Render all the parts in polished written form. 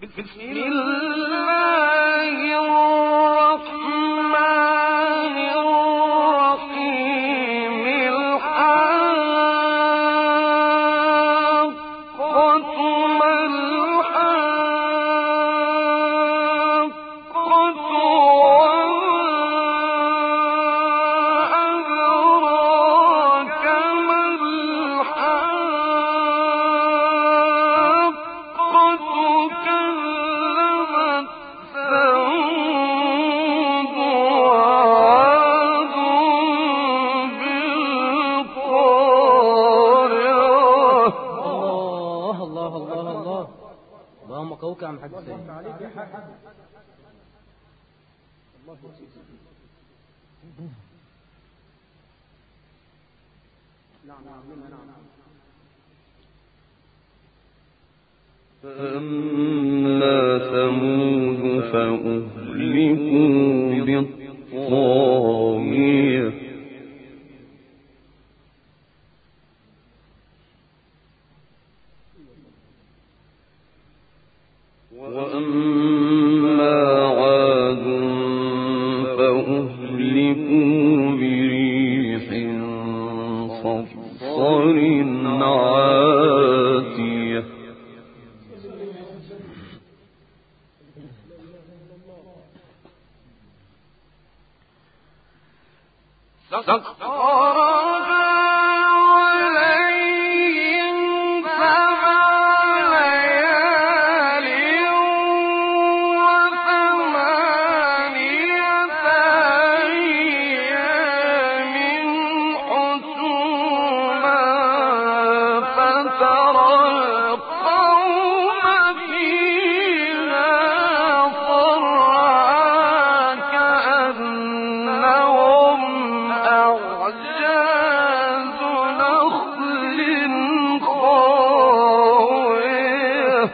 بسم الله الرحمن الرحيم الحاقة ما الحاقة وما أدراك ما الحاقة كذبت ثمود وعاد بالقارعة. الله الله الله الله، اللهم قوك يا عم حاج سيد. فأما ثمود فأهلكوا بالطاغية وأما عاد فأهلكوا بريح صرصر عاتية سخرها عليهم 7 ليال و8 أيام حسوما فترى القوم فيها صرعى كأنهم أعجاز نخل خاوية.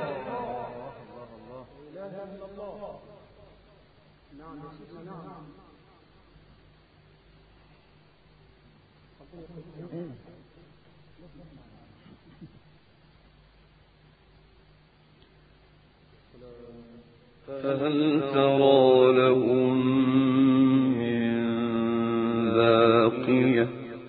فهل ترى لهم من باقية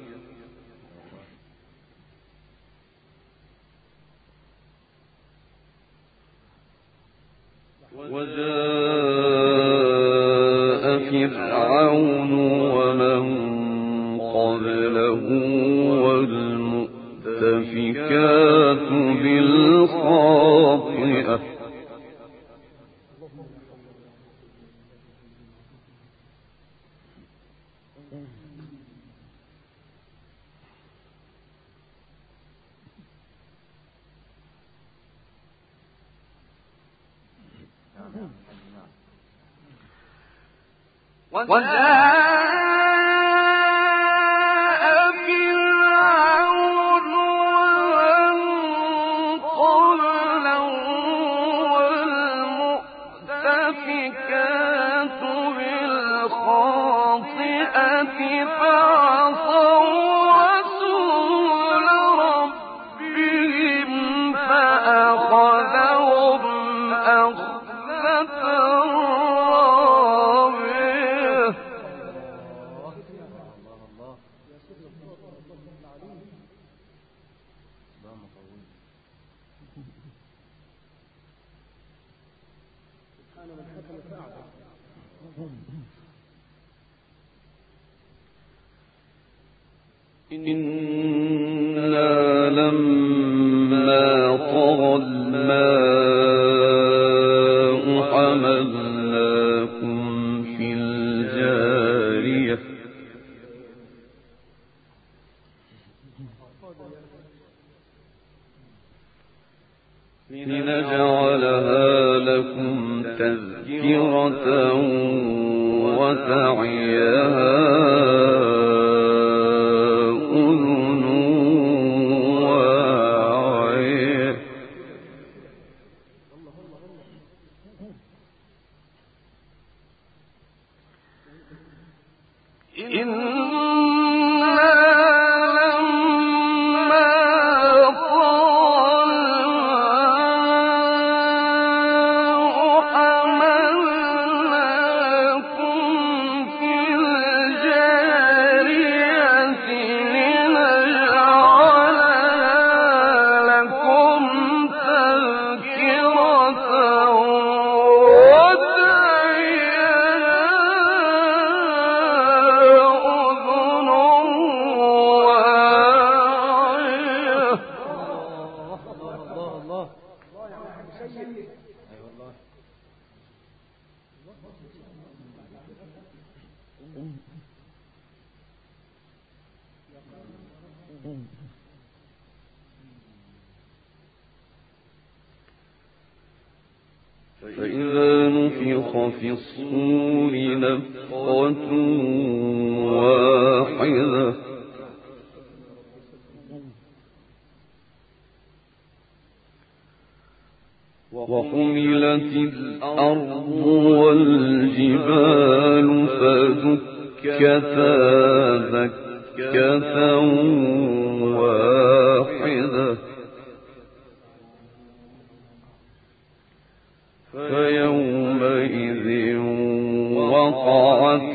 وجاء فرعون ومن قبله والمؤتفكات بالخاطئة وجاء فرعون ومن قبله والمؤتفكات بالخاطئة فعصوا رسول ربهم فأخذهم أخذة رابية. إنا لما طغى الماء حملناكم في الجارية لنجعلها لكم تذكرة وتعيها أذن واعية. إنا لما طغى الماء حملناكم في الجارية لنجعلها لكم تذكرة وتعيها أذن واعية. إنا لما طغى الماء حملناكم في الجارية لنجعلها لكم تذكرة وتعيها أذن واعية. إنا لما طغى الماء حملناكم في الجارية لنجعلها لكم تذكرة وتعيها أذن واعية. إنا فإذا نفخ في الصور نفخة واحدة وحملت الأرض والجبال فدكتا دكة واحدة فيومئذ وقعت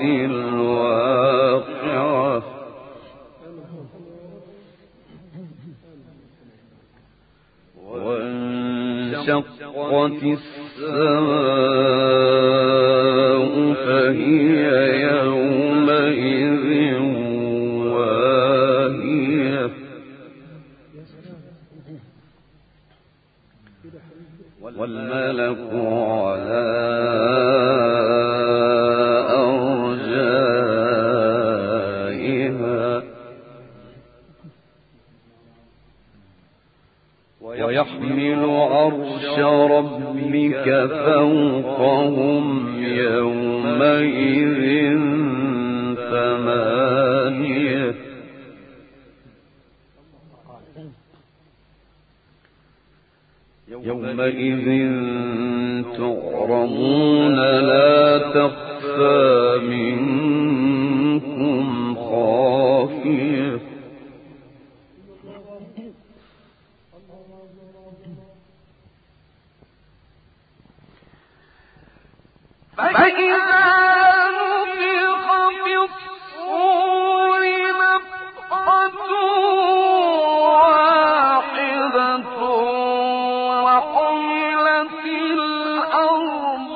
الواقعة وانشقت السماء فهي يومئذ واهية والملك على أرجائها ويحمل عرش ربك فوقهم يومئذ ثمانية يومئذ تعرضون لا تخفى منكم خافية فإذا نفخ في الصور نفخة واحدة وحملت الأرض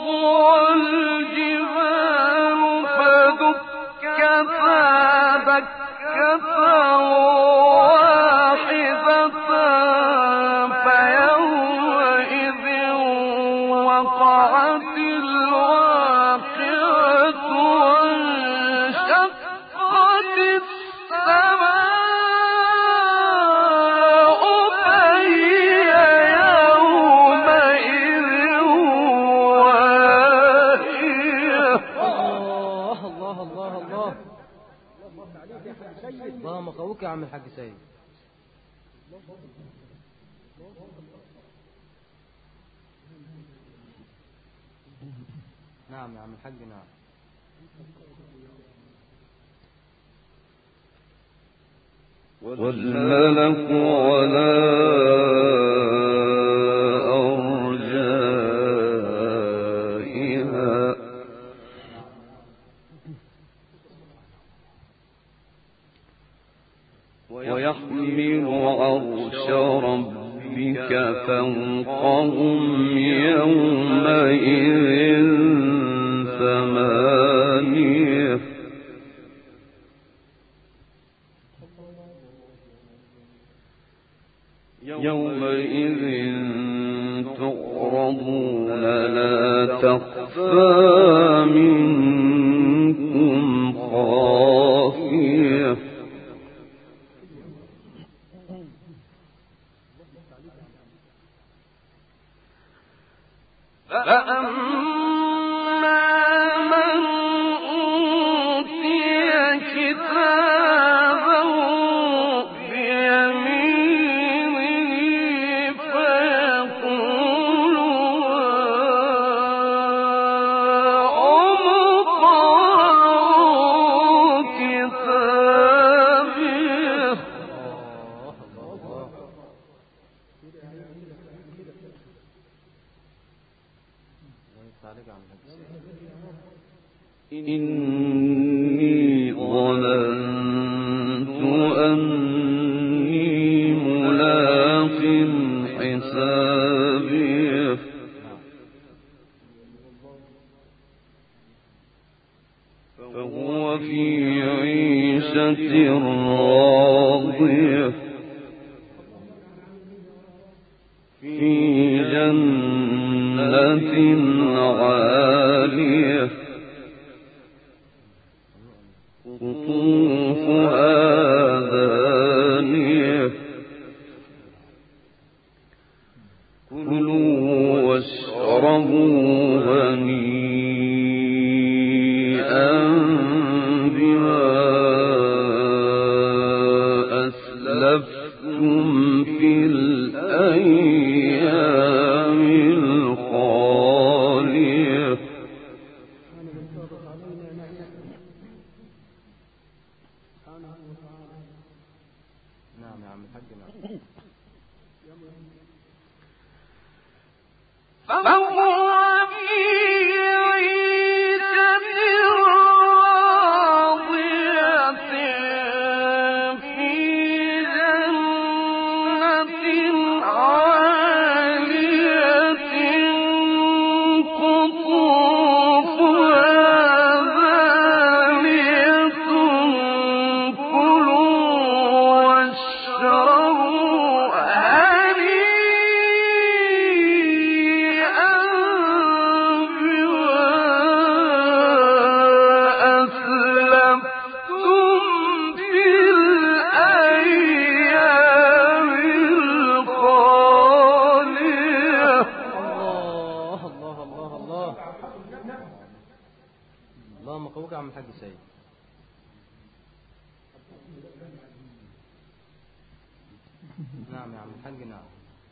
والجبال فدكتا دكة واحدة فيومئذ وقعت الواقعة وانشقت السماء فهي يومئذ واهية. الله الله الله الله. اللهم قوك يا عم الحاج سيد. نعم يا عم الحاج نعم. والملك على أرجائها ويحمل عرش ربك فوقهم يومئذ ثمانية يومئذ تعرضون لا تخفى منكم خافية فأما من أوتي كتابه بيمينه فيقول اقرءوا كتابيه إني ظننت أني ملاق حسابي فهو في عيشة راضية في جنة عالية قطوفها دانية كلوا واشربوا هنيئا بما أسلفتم في الأيام الخالية. نعم يا عم الحاج. نعم فهو في عيشة راضية في جنة عالية قطوفها دانية كلوا واشربوا هنيئا بما أسلفتم في الأيام الخالية. الله الله الله الله. اللهم قوك يا عم الحاج سيد. نعم يا عم الحاج. نعم.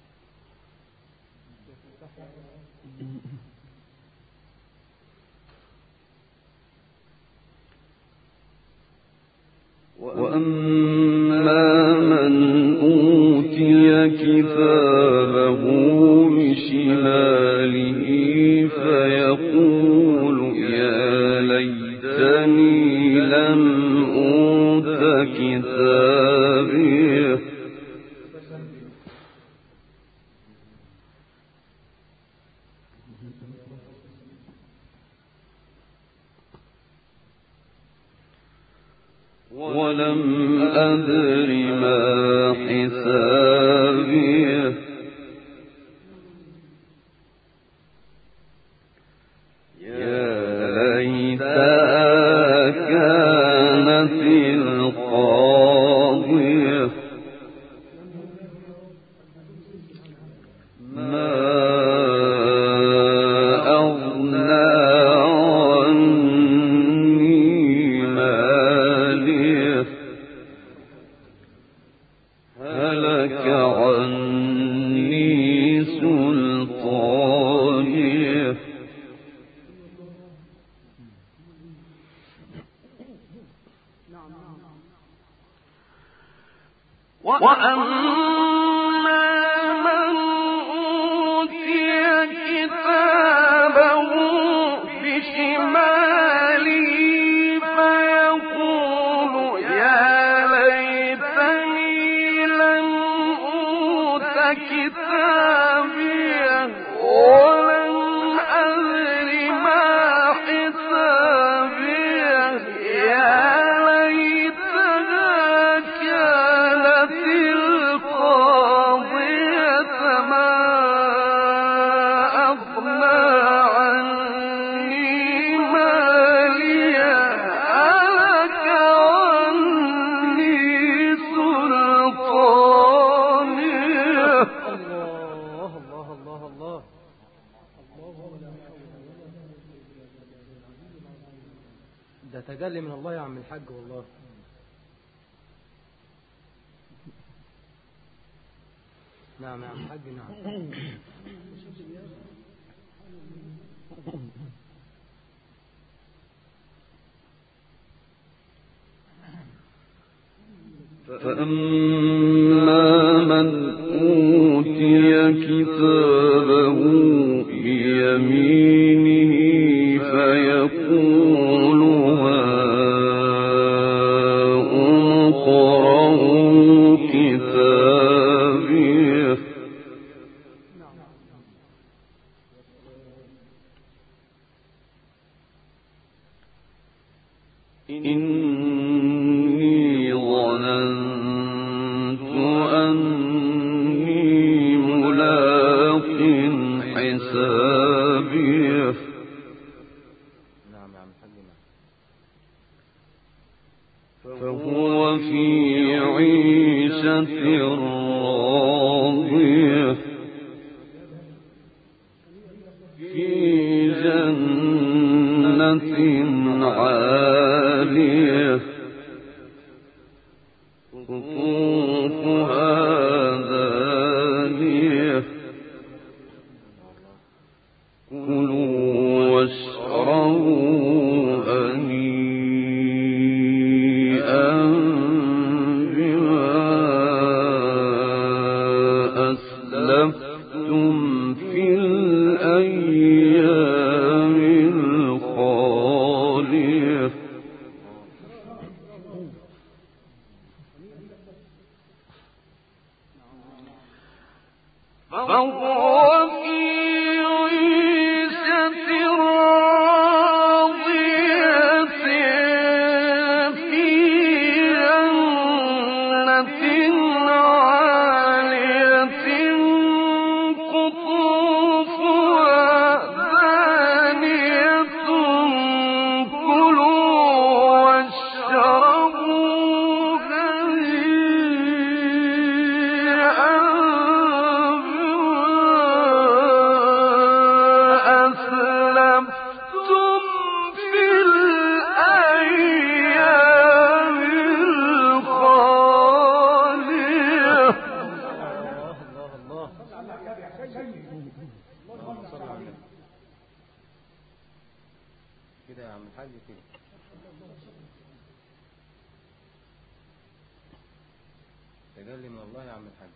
وأما من أوتي كتابه بشماله فيقول يا ليتني لم أوت كتابيه ولم أدر ما حسابيه يا ليتها كانت القاضية ما أغنى هلك عني سلطانيه. وأما من أوتي كتابه بشماله فيقول يا ليتني لم أوت كتابيه ولم أدر ما حسابيه يا ليتها كانت القاضية ما أغنى عني ماليه هلك عني سلطانيه. الله الله الله الله. ده تجلي من الله يا عم الحاج والله. نعم يا عم الحاج. نعم. فأما من أوتي كتابه بيمينه فيقول هاؤم اقرءوا كتابيه إني ظننت أني ملاق حسابيه نعم يا عم الحاج. فهو في عيشة راضية في جنة عالية قطوفها دانية كلوا واشربوا هنيئا بما أسلفتم في الأيام الخالية فهو في عيشة راضية في جنة عالية قطوفها دانية كلوا واشربوا هنيئا أسلفتم في الأيام الخالية الله اللهم صل على النبي. كده يا عم الحاج كده. تجلي من الله يا عم الحاج.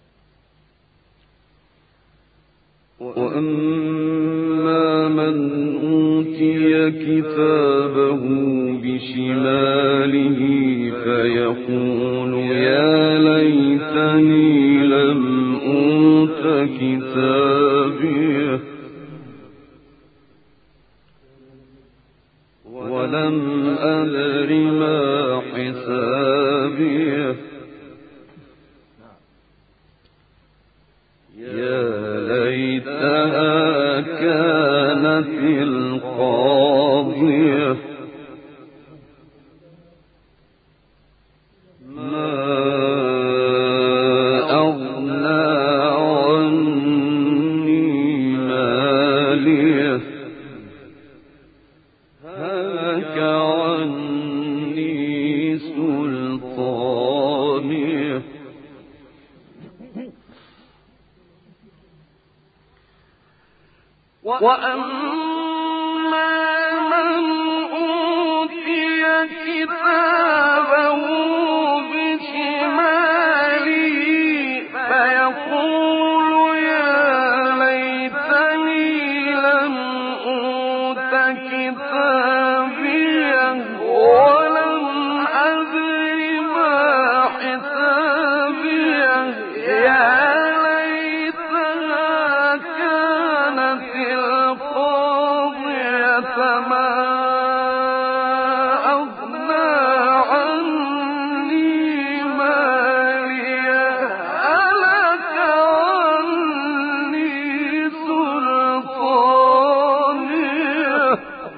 وأما من أوتي كتابه بشماله فيقول يا ليتني لم أوت كتابيه ولم أدر ما حسابيه يا ليتها كانت القاضية ما أغنى عني ماليه هلك عني سلطانيه وأما من أوتي كتابه بشماله فيقول يا ليتني لم أوت كتابيه ولم أدر ما حسابيه يا ليتها كانت القاضية ما أغنى عني ماليه هلك عني سلطانيه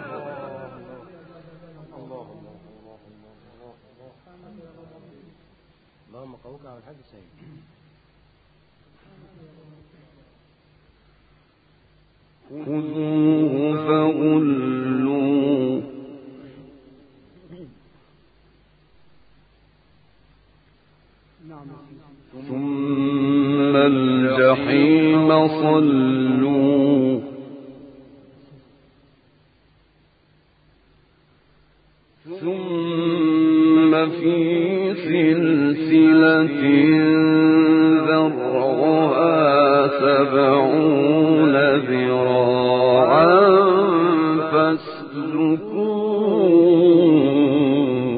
اللهم قوك على الحاج سيد. خذوه فغلوه ثم الجحيم صلوه ثم في سلسلة ذرعها 70 ذراعا فاسلكوه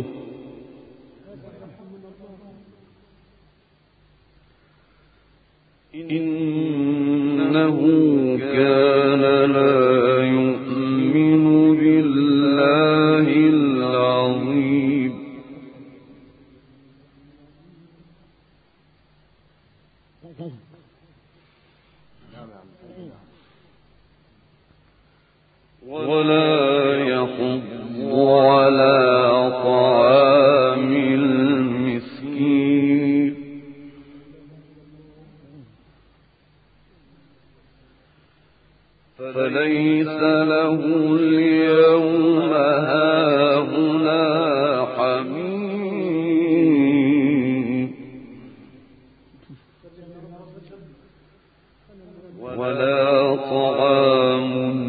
إنه كان لا يؤمن بالله العظيم نعم يا عم. ولا يحض على طعام المسكين فليس له اليوم هاهنا حميم ولا طعام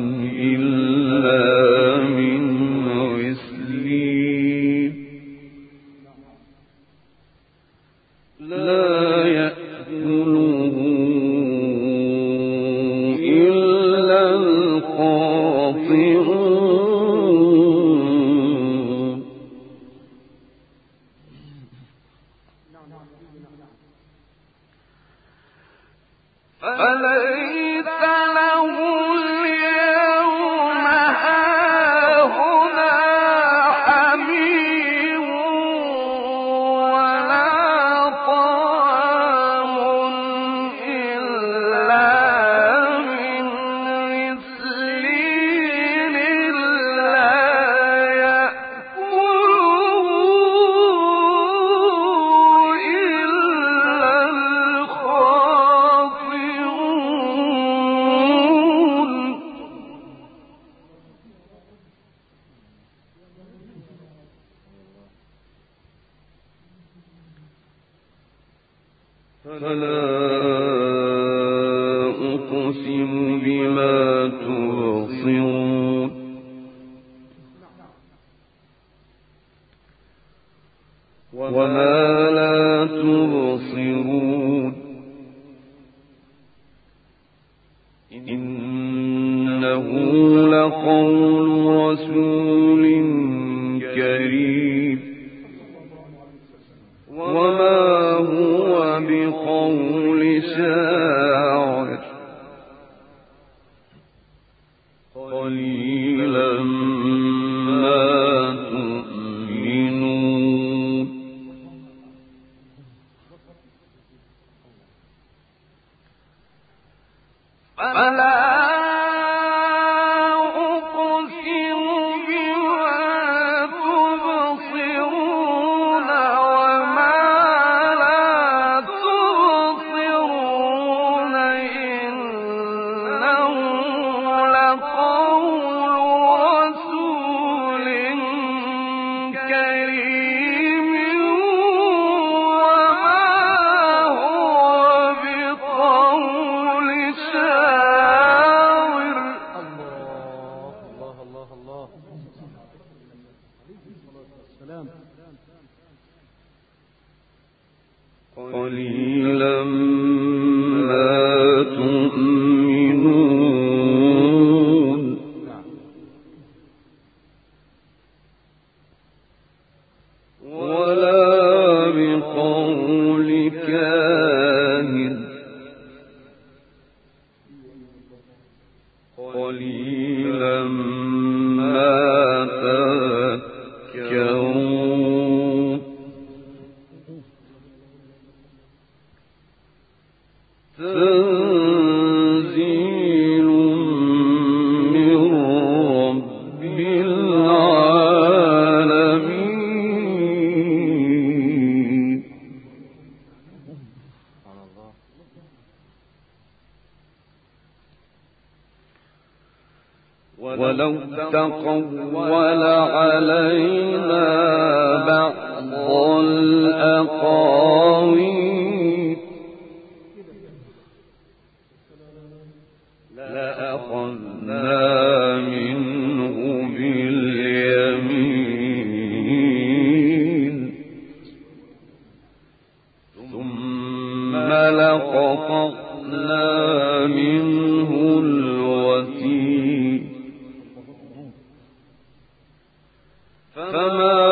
إلا من غسلين لا يأكله إلا الخاطئون فليس له اليوم هاهنا حميم ولا طعام إلا من غسلين لا يأكله إلا الخاطئون فلا أقسم بما تبصرون وما لا تبصرون إنه لقول رسول كريم وما هو بقول شاعر قليلا ما تؤمنون فلا أقسم بما تبصرون وما لا تبصرون إنه لقول رسول كريم وما هو بقول شاعر الله السلام قليلا ما تؤمنون ولا بقول كاهن قليلا ما تذكرون تنزيل من رب العالمين ولو تقول علينا بعض الأقاويل لأخذنا منه باليمين ثم لقطعنا منه الوتين فما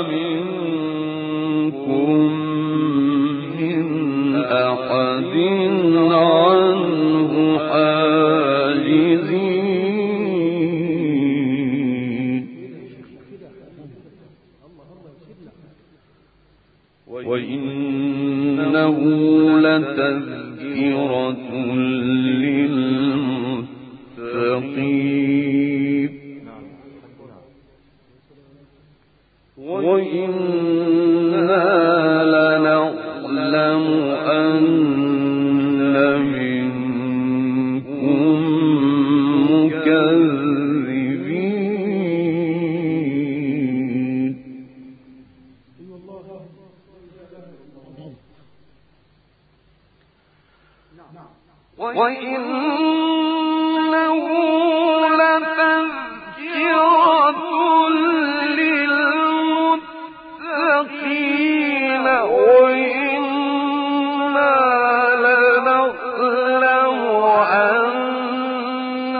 منكم من أحد عنه حاجزين وإنه لتذكرة للمتقين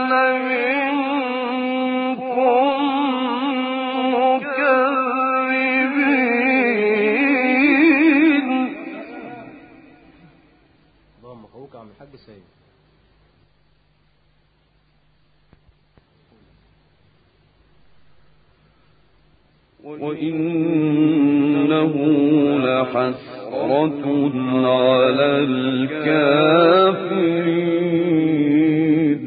منكم مكذبين. اللهم مبروك يا عم الحاج سيد. وإنه لحسرة على الكافرين.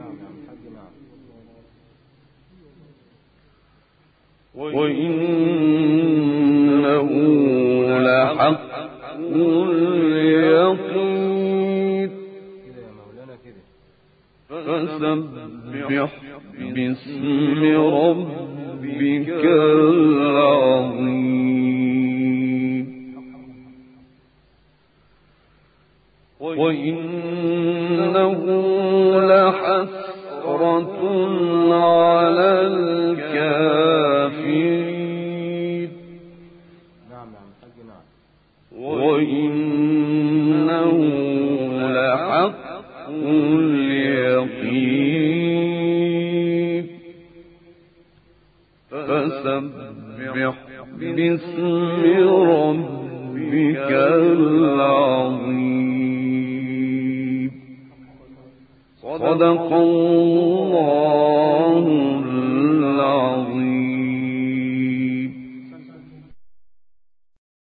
وإنه لحق اليقين. فسبح باسم ربك العظيم. وإنه لحسرة على الكافرين. وإنه لحق اليقين. فسبح باسم ربك العظيم. صدق الله